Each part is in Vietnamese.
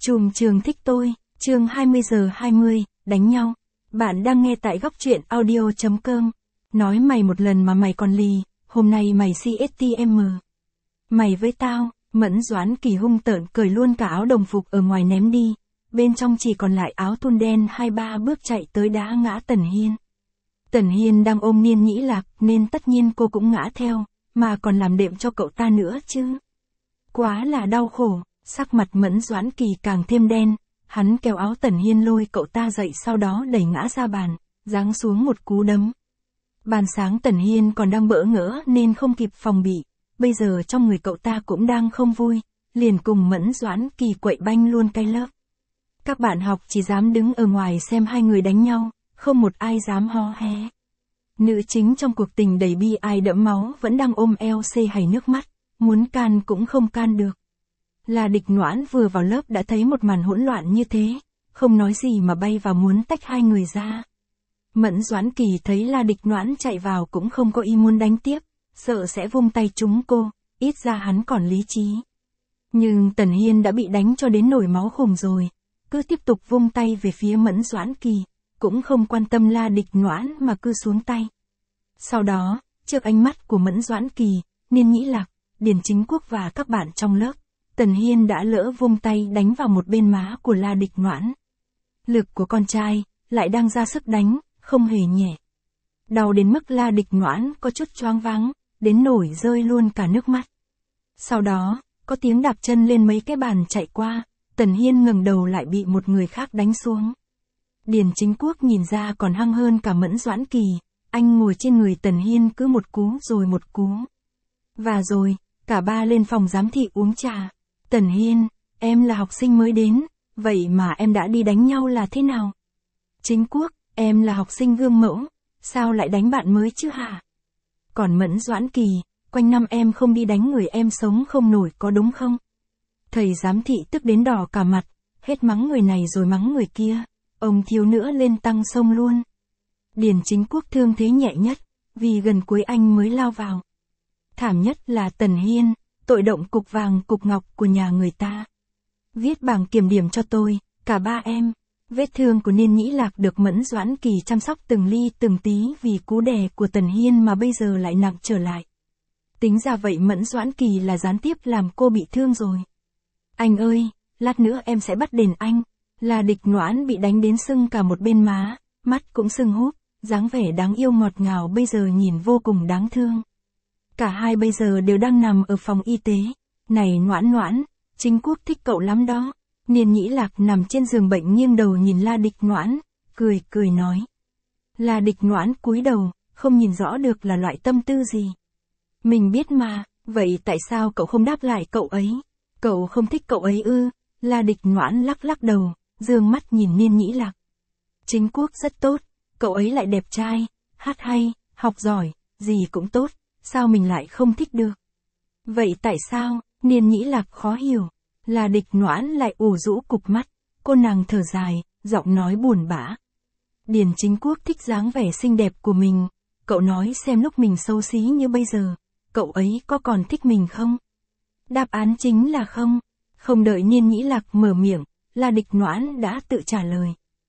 Trùm trường thích tôi, chương 20:20, đánh nhau. Bạn đang nghe tại góc truyện audio.com. Nói mày một lần mà mày còn lì, hôm nay mày CSTM. Mày với tao, Mẫn Doãn Kỳ hung tợn cởi luôn cả áo đồng phục ở ngoài ném đi. Bên trong chỉ còn lại áo thun đen 2-3 bước chạy tới đá ngã Tần Hiên. Tần Hiên đang ôm Niên Nhĩ Lạc nên tất nhiên cô cũng ngã theo, mà còn làm đệm cho cậu ta nữa chứ. Quá là đau khổ. Sắc mặt Mẫn Doãn Kỳ càng thêm đen, hắn kéo áo Tần Hiên lôi cậu ta dậy sau đó đẩy ngã ra bàn, giáng xuống một cú đấm. Ban sáng Tần Hiên còn đang bỡ ngỡ nên không kịp phòng bị, bây giờ trong người cậu ta cũng đang không vui, liền cùng Mẫn Doãn Kỳ quậy banh luôn cái lớp. Các bạn học chỉ dám đứng ở ngoài xem hai người đánh nhau, không một ai dám hó hé. Nữ chính trong cuộc tình đầy bi ai đẫm máu vẫn đang ôm eo xê hảy nước mắt, muốn can cũng không can được. La Địch Noãn vừa vào lớp đã thấy một màn hỗn loạn như thế, không nói gì mà bay vào muốn tách hai người ra. Mẫn Doãn Kỳ thấy La Địch Noãn chạy vào cũng không có ý muốn đánh tiếp, sợ sẽ vung tay trúng cô, ít ra hắn còn lý trí. Nhưng Tần Hiên đã bị đánh cho đến nổi máu khủng rồi, cứ tiếp tục vung tay về phía Mẫn Doãn Kỳ, cũng không quan tâm La Địch Noãn mà cứ xuống tay. Sau đó, trước ánh mắt của Mẫn Doãn Kỳ, Niên Nhĩ Lạc, Điền Chính Quốc và các bạn trong lớp, Tần Hiên đã lỡ vung tay đánh vào một bên má của La Địch Noãn. Lực của con trai, lại đang ra sức đánh, không hề nhẹ. Đau đến mức La Địch Noãn có chút choáng váng, đến nổi rơi luôn cả nước mắt. Sau đó, có tiếng đạp chân lên mấy cái bàn chạy qua, Tần Hiên ngẩng đầu lại bị một người khác đánh xuống. Điền Chính Quốc nhìn ra còn hăng hơn cả Mẫn Doãn Kỳ, anh ngồi trên người Tần Hiên cứ một cú rồi một cú. Và rồi, cả ba lên phòng giám thị uống trà. Tần Hiên, em là học sinh mới đến, vậy mà em đã đi đánh nhau là thế nào? Chính Quốc, em là học sinh gương mẫu, sao lại đánh bạn mới chứ hả? Còn Mẫn Doãn Kỳ, quanh năm em không đi đánh người em sống không nổi có đúng không? Thầy giám thị tức đến đỏ cả mặt, hết mắng người này rồi mắng người kia, ông thiếu nữa lên tăng sông luôn. Điền Chính Quốc thương thế nhẹ nhất, vì gần cuối anh mới lao vào. Thảm nhất là Tần Hiên, tội động cục vàng cục ngọc của nhà người ta. Viết bảng kiểm điểm cho tôi, cả ba em. Vết thương của Niên Nhĩ Lạc được Mẫn Doãn Kỳ chăm sóc từng ly từng tí vì cú đè của Tần Hiên mà bây giờ lại nặng trở lại. Tính ra vậy Mẫn Doãn Kỳ là gián tiếp làm cô bị thương rồi. Anh ơi, lát nữa em sẽ bắt đền anh. La Địch Noãn bị đánh đến sưng cả một bên má, mắt cũng sưng húp, dáng vẻ đáng yêu ngọt ngào bây giờ nhìn vô cùng đáng thương. Cả hai bây giờ đều đang nằm ở phòng y tế. Này Noãn Noãn, Chính Quốc thích cậu lắm đó. Niên Nhĩ Lạc nằm trên giường bệnh nghiêng đầu nhìn La Địch Noãn, cười nói. La Địch Noãn cúi đầu, không nhìn rõ được là loại tâm tư gì. Mình biết mà, vậy tại sao cậu không đáp lại cậu ấy? Cậu không thích cậu ấy ư? La Địch Noãn lắc đầu, dương mắt nhìn Niên Nhĩ Lạc. Chính Quốc rất tốt, cậu ấy lại đẹp trai, hát hay, học giỏi, gì cũng tốt. Sao mình lại không thích được? Vậy tại sao? Niên Nhĩ Lạc khó hiểu. La Địch Noãn lại ủ rũ cục mắt, cô nàng thở dài, giọng nói buồn bã. Điền Chính Quốc thích dáng vẻ xinh đẹp của mình, cậu nói xem lúc mình xấu xí như bây giờ, cậu ấy có còn thích mình không? Đáp án chính là không. Không đợi Niên Nhĩ Lạc mở miệng, La Địch Noãn đã tự trả lời.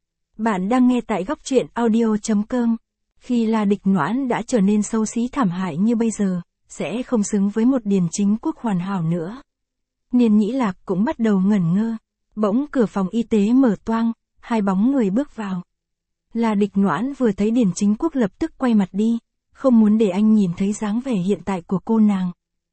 Bạn đang nghe tại góc truyện audio.com. Khi La Địch Noãn đã trở nên xấu xí thảm hại như bây giờ, sẽ không xứng với một Điền Chính Quốc hoàn hảo nữa. Niên Nhĩ Lạc cũng bắt đầu ngẩn ngơ. Bỗng cửa phòng y tế mở toang, hai bóng người bước vào. La Địch Noãn vừa thấy Điền Chính Quốc lập tức quay mặt đi, không muốn để anh nhìn thấy dáng vẻ hiện tại của cô nàng.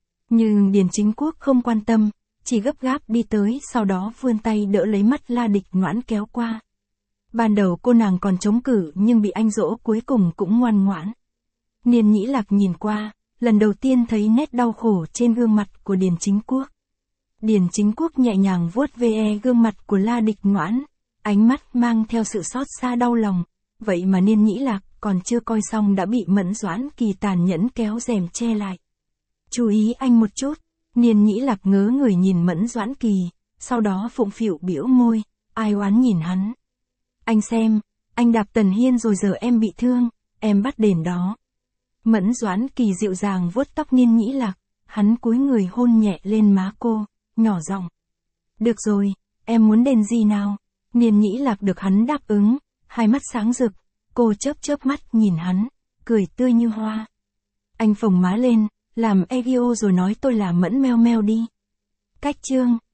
Nhưng Điền Chính Quốc không quan tâm, chỉ gấp gáp đi tới sau đó vươn tay đỡ lấy mắt La Địch Noãn kéo qua. Ban đầu cô nàng còn chống cự nhưng bị anh dỗ cuối cùng cũng ngoan ngoãn. Niên Nhĩ Lạc nhìn qua, lần đầu tiên thấy nét đau khổ trên gương mặt của Điền Chính Quốc. Điền Chính Quốc nhẹ nhàng vuốt ve gương mặt của La Địch Noãn, ánh mắt mang theo sự xót xa đau lòng, vậy mà Niên Nhĩ Lạc còn chưa coi xong đã bị Mẫn Doãn Kỳ tàn nhẫn kéo rèm che lại. Chú ý anh một chút, Niên Nhĩ Lạc ngớ người nhìn Mẫn Doãn Kỳ, sau đó phụng phịu bĩu môi, ai oán nhìn hắn. Anh xem, anh đạp Tần Hiên rồi giờ em bị thương, em bắt đền đó. Mẫn Doãn Kỳ dịu dàng vuốt tóc Niên Nhĩ Lạc, hắn cúi người hôn nhẹ lên má cô, nhỏ giọng. Được rồi, Em muốn đền gì nào? Niên Nhĩ Lạc được hắn đáp ứng, hai mắt sáng rực, cô chớp chớp mắt nhìn hắn, cười tươi như hoa. Anh phồng má lên, làm Egio rồi nói tôi là Mẫn Meo Meo đi. Cách chương